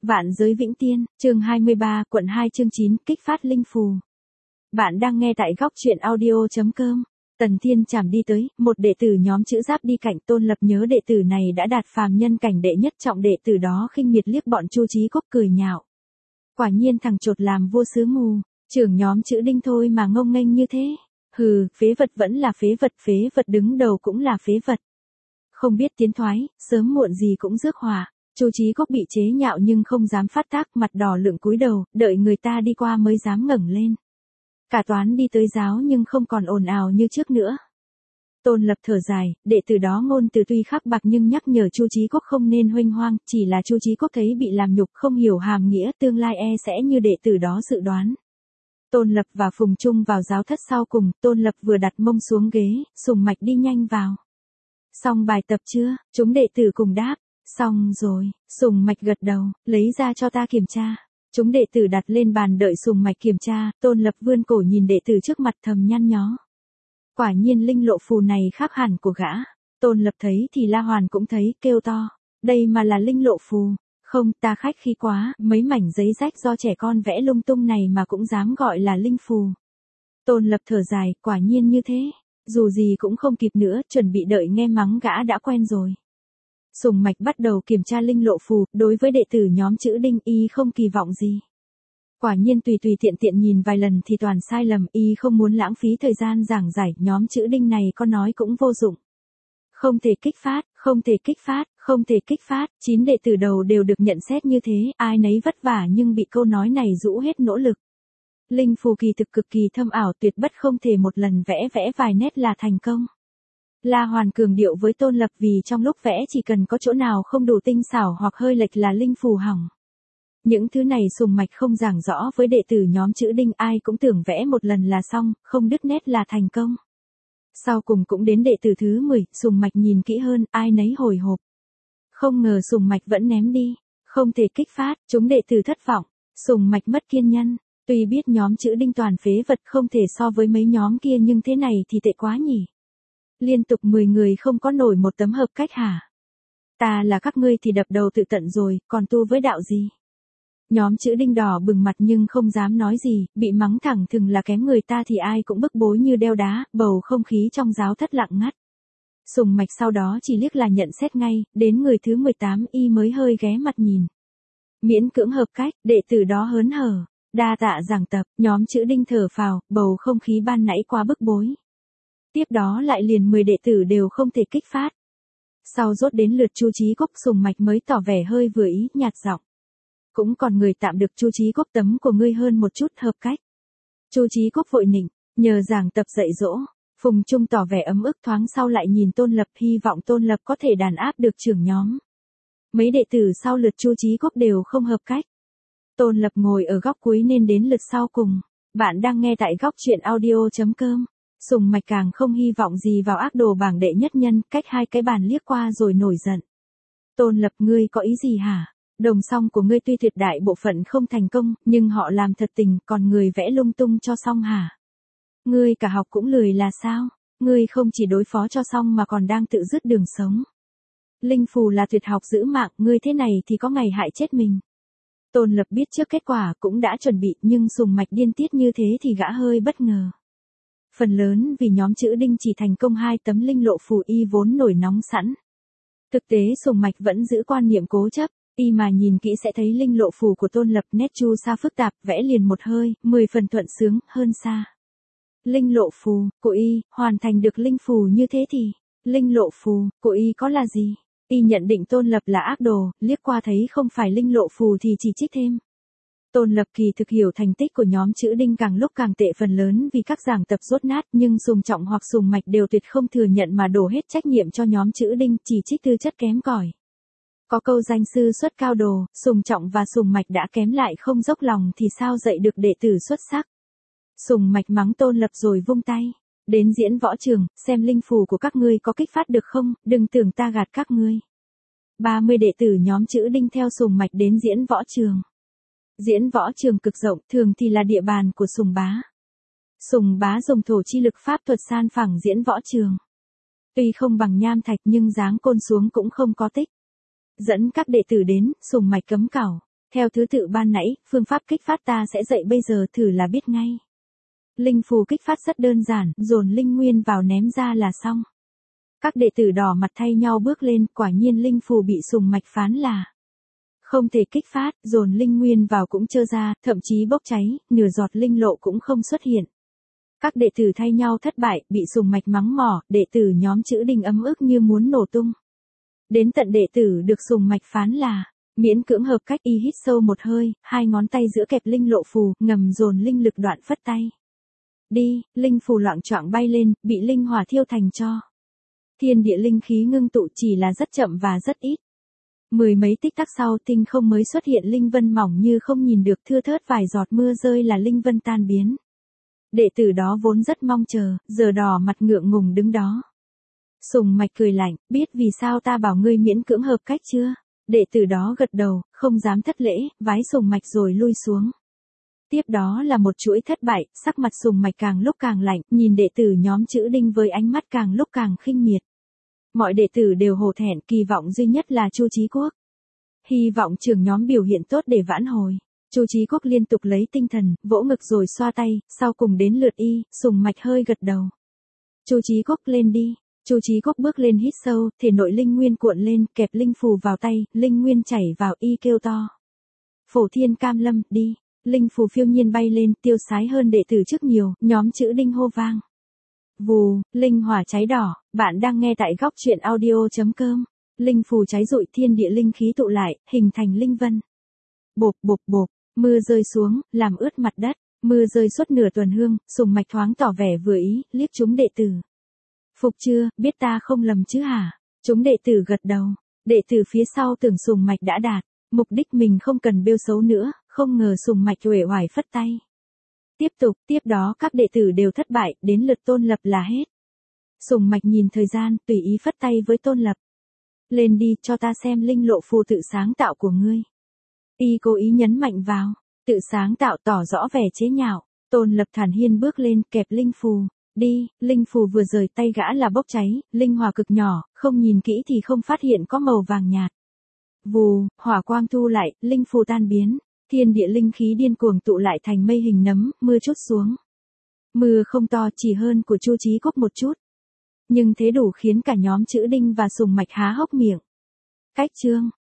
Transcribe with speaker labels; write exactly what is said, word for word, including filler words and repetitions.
Speaker 1: Vạn giới vĩnh tiên, chương hai mươi ba, quận hai chương chín, kích phát linh phù. Bạn đang nghe tại góc truyện audio.com. Tần Thiên Trảm đi tới, một đệ tử nhóm chữ giáp đi cạnh. Tôn Lập nhớ đệ tử này đã đạt phàm nhân cảnh đệ nhất trọng, đệ tử đó khinh miệt liếc bọn Chu Chí Cốc cười nhạo. Quả nhiên thằng chột làm vua xứ mù, trưởng nhóm chữ Đinh thôi mà ngông nghênh như thế. Hừ, phế vật vẫn là phế vật, phế vật đứng đầu cũng là phế vật. Không biết tiến thoái, sớm muộn gì cũng rước họa. Chu Chí Cốc bị chế nhạo nhưng không dám phát tác, mặt đỏ lựng cúi đầu, đợi người ta đi qua mới dám ngẩng lên. Cả toán đi tới giáo nhưng không còn ồn ào như trước nữa. Tôn Lập thở dài, đệ tử đó ngôn từ tuy khắc bạc nhưng nhắc nhở Chu Chí Cốc không nên huênh hoang, chỉ là Chu Chí Cốc thấy bị làm nhục không hiểu hàm nghĩa, tương lai e sẽ như đệ tử đó dự đoán. Tôn Lập và Phùng Trung vào giáo thất sau cùng, Tôn Lập vừa đặt mông xuống ghế, Sùng Mạch đi nhanh vào. Xong bài tập chưa? Chúng đệ tử cùng đáp. Xong rồi, Sùng Mạch gật đầu, lấy ra cho ta kiểm tra. Chúng đệ tử đặt lên bàn đợi Sùng Mạch kiểm tra, Tôn Lập vươn cổ nhìn đệ tử trước mặt thầm nhăn nhó. Quả nhiên linh lộ phù này khác hẳn của gã. Tôn Lập thấy thì La Hoàn cũng thấy, kêu to. Đây mà là linh lộ phù. Không, ta khách khí quá, mấy mảnh giấy rách do trẻ con vẽ lung tung này mà cũng dám gọi là linh phù. Tôn Lập thở dài, quả nhiên như thế. Dù gì cũng không kịp nữa, chuẩn bị đợi nghe mắng gã đã quen rồi. Sùng Mạch bắt đầu kiểm tra linh lộ phù, đối với đệ tử nhóm chữ Đinh y không kỳ vọng gì. Quả nhiên tùy tùy tiện tiện nhìn vài lần thì toàn sai lầm, y không muốn lãng phí thời gian giảng giải, nhóm chữ Đinh này có nói cũng vô dụng. Không thể kích phát, không thể kích phát, không thể kích phát, chín đệ tử đầu đều được nhận xét như thế, ai nấy vất vả nhưng bị câu nói này rũ hết nỗ lực. Linh phù kỳ thực cực kỳ thâm ảo, tuyệt bất không thể một lần vẽ vẽ vài nét là thành công. La Hoàn cường điệu với Tôn Lập vì trong lúc vẽ chỉ cần có chỗ nào không đủ tinh xảo hoặc hơi lệch là linh phù hỏng. Những thứ này Sùng Mạch không giảng rõ với đệ tử nhóm chữ Đinh, ai cũng tưởng vẽ một lần là xong, không đứt nét là thành công. Sau cùng cũng đến đệ tử thứ mười, Sùng Mạch nhìn kỹ hơn, ai nấy hồi hộp. Không ngờ Sùng Mạch vẫn ném đi, không thể kích phát, chúng đệ tử thất vọng, Sùng Mạch mất kiên nhẫn. Tuy biết nhóm chữ Đinh toàn phế vật không thể so với mấy nhóm kia nhưng thế này thì tệ quá nhỉ. Liên tục mười người không có nổi một tấm hợp cách hả? Ta là các ngươi thì đập đầu tự tận rồi, còn tu với đạo gì? Nhóm chữ Đinh đỏ bừng mặt nhưng không dám nói gì, bị mắng thẳng thừng là kém người ta thì ai cũng bức bối như đeo đá, bầu không khí trong giáo thất lặng ngắt. Sùng Mạch sau đó chỉ liếc là nhận xét ngay, đến người thứ mười tám y mới hơi ghé mặt nhìn. Miễn cưỡng hợp cách, đệ tử đó hớn hở, đa tạ giảng tập, nhóm chữ Đinh thở phào, bầu không khí ban nãy quá bức bối. Tiếp đó lại liền mười đệ tử đều không thể kích phát. Sau rốt đến lượt Chu Chí Cốc, Sùng Mạch mới tỏ vẻ hơi vừa ý, nhạt giọng. Cũng còn người tạm được. Chu Chí Cốc, tấm của ngươi hơn một chút, hợp cách. Chu Chí Cốc vội nịnh, nhờ giảng tập dạy dỗ. Phùng Trung tỏ vẻ ấm ức, thoáng sau lại nhìn Tôn Lập, hy vọng Tôn Lập có thể đàn áp được trưởng nhóm. Mấy đệ tử sau lượt Chu Chí Cốc đều không hợp cách. Tôn Lập ngồi ở góc cuối nên đến lượt sau cùng. Bạn đang nghe tại góc truyện audio.com. Sùng Mạch càng không hy vọng gì vào ác đồ bảng đệ nhất nhân, cách hai cái bàn liếc qua rồi nổi giận. Tôn Lập, ngươi có ý gì hả? Đồng song của ngươi tuy tuyệt đại bộ phận không thành công, nhưng họ làm thật tình, còn người vẽ lung tung cho xong hả? Ngươi cả học cũng lười là sao? Ngươi không chỉ đối phó cho xong mà còn đang tự dứt đường sống. Linh phù là tuyệt học giữ mạng, ngươi thế này thì có ngày hại chết mình. Tôn Lập biết trước kết quả cũng đã chuẩn bị, nhưng Sùng Mạch điên tiết như thế thì gã hơi bất ngờ. Phần lớn vì nhóm chữ Đinh chỉ thành công hai tấm linh lộ phù y vốn nổi nóng sẵn. Thực tế Sùng Mạch vẫn giữ quan niệm cố chấp, y mà nhìn kỹ sẽ thấy linh lộ phù của Tôn Lập nét chu sa phức tạp, vẽ liền một hơi, mười phần thuận sướng, hơn xa. Linh lộ phù, của y, hoàn thành được linh phù như thế thì, linh lộ phù, của y có là gì? Y nhận định Tôn Lập là ác đồ, liếc qua thấy không phải linh lộ phù thì chỉ trích thêm. Tôn Lập kỳ thực hiểu thành tích của nhóm chữ Đinh càng lúc càng tệ phần lớn vì các giảng tập rốt nát, nhưng Sùng Trọng hoặc Sùng Mạch đều tuyệt không thừa nhận mà đổ hết trách nhiệm cho nhóm chữ Đinh, chỉ trích tư chất kém cỏi. Có câu danh sư xuất cao đồ, Sùng Trọng và Sùng Mạch đã kém lại không dốc lòng thì sao dạy được đệ tử xuất sắc. Sùng Mạch mắng Tôn Lập rồi vung tay. Đến diễn võ trường, xem linh phù của các ngươi có kích phát được không, đừng tưởng ta gạt các ngươi. ba mươi đệ tử nhóm chữ Đinh theo Sùng Mạch đến diễn võ trường. Diễn võ trường cực rộng, thường thì là địa bàn của Sùng Bá. Sùng Bá dùng thổ chi lực pháp thuật san phẳng diễn võ trường. Tuy không bằng nham thạch nhưng giáng côn xuống cũng không có tích. Dẫn các đệ tử đến, Sùng Mạch cấm cẩu. Theo thứ tự ban nãy, phương pháp kích phát ta sẽ dạy bây giờ thử là biết ngay. Linh phù kích phát rất đơn giản, dồn linh nguyên vào ném ra là xong. Các đệ tử đỏ mặt thay nhau bước lên, quả nhiên linh phù bị sùng mạch phán là không thể kích phát, dồn linh nguyên vào cũng trơ ra, thậm chí bốc cháy, nửa giọt linh lộ cũng không xuất hiện. Các đệ tử thay nhau thất bại, bị sùng mạch mắng mỏ, đệ tử nhóm chữ Đinh ấm ức như muốn nổ tung. Đến tận đệ tử được sùng mạch phán là miễn cưỡng hợp cách, y hít sâu một hơi, hai ngón tay giữa kẹp linh lộ phù, ngầm dồn linh lực đoạn phất tay. Đi, linh phù loạng choạng bay lên, bị linh hỏa thiêu thành tro. Thiên địa linh khí ngưng tụ chỉ là rất chậm và rất ít. Mười mấy tích tắc sau tinh không mới xuất hiện linh vân mỏng như không nhìn được, thưa thớt vài giọt mưa rơi là linh vân tan biến. Đệ tử đó vốn rất mong chờ, giờ đỏ mặt ngượng ngùng đứng đó. Sùng mạch cười lạnh, biết vì sao ta bảo ngươi miễn cưỡng hợp cách chưa? Đệ tử đó gật đầu, không dám thất lễ, vái sùng mạch rồi lui xuống. Tiếp đó là một chuỗi thất bại, sắc mặt sùng mạch càng lúc càng lạnh, nhìn đệ tử nhóm chữ Đinh với ánh mắt càng lúc càng khinh miệt. Mọi đệ tử đều hổ thẹn, kỳ vọng duy nhất là Chu Chí Quốc. Hy vọng trưởng nhóm biểu hiện tốt để vãn hồi. Chu Chí Quốc liên tục lấy tinh thần, vỗ ngực rồi xoa tay, sau cùng đến lượt y, sùng mạch hơi gật đầu. Chu Chí Quốc lên đi. Chu Chí Quốc bước lên hít sâu, thể nội linh nguyên cuộn lên, kẹp linh phù vào tay, linh nguyên chảy vào, y kêu to. Phổ Thiên Cam Lâm, đi. Linh phù phiêu nhiên bay lên, tiêu sái hơn đệ tử trước nhiều, nhóm chữ Đinh hô vang. Vù, linh hỏa cháy đỏ, bạn đang nghe tại góc truyện audio chấm com. Linh phù cháy rụi, thiên địa linh khí tụ lại, hình thành linh vân. Bộp bộp bộp, mưa rơi xuống, làm ướt mặt đất, mưa rơi suốt nửa tuần hương, sùng mạch thoáng tỏ vẻ vừa ý, liếc chúng đệ tử. Phục chưa, biết ta không lầm chứ hả? Chúng đệ tử gật đầu. Đệ tử phía sau tưởng sùng mạch đã đạt mục đích mình, không cần bêu xấu nữa, không ngờ sùng mạch uể oải phất tay. Tiếp tục, tiếp đó các đệ tử đều thất bại, đến lượt Tôn Lập là hết. Sùng mạch nhìn thời gian, tùy ý phất tay với Tôn Lập. Lên đi, cho ta xem linh lộ phù tự sáng tạo của ngươi. Y cố ý nhấn mạnh vào, tự sáng tạo tỏ rõ vẻ chế nhạo. Tôn Lập thản nhiên bước lên, kẹp linh phù. Đi, linh phù vừa rời tay gã là bốc cháy, linh hỏa cực nhỏ, không nhìn kỹ thì không phát hiện có màu vàng nhạt. Vù, hỏa quang thu lại, linh phù tan biến, thiên địa linh khí điên cuồng tụ lại thành mây hình nấm, mưa trút xuống. Mưa không to, chỉ hơn của Chu Chí Quốc một chút. Nhưng thế đủ khiến cả nhóm chữ Đinh và sùng mạch há hốc miệng. Cách chương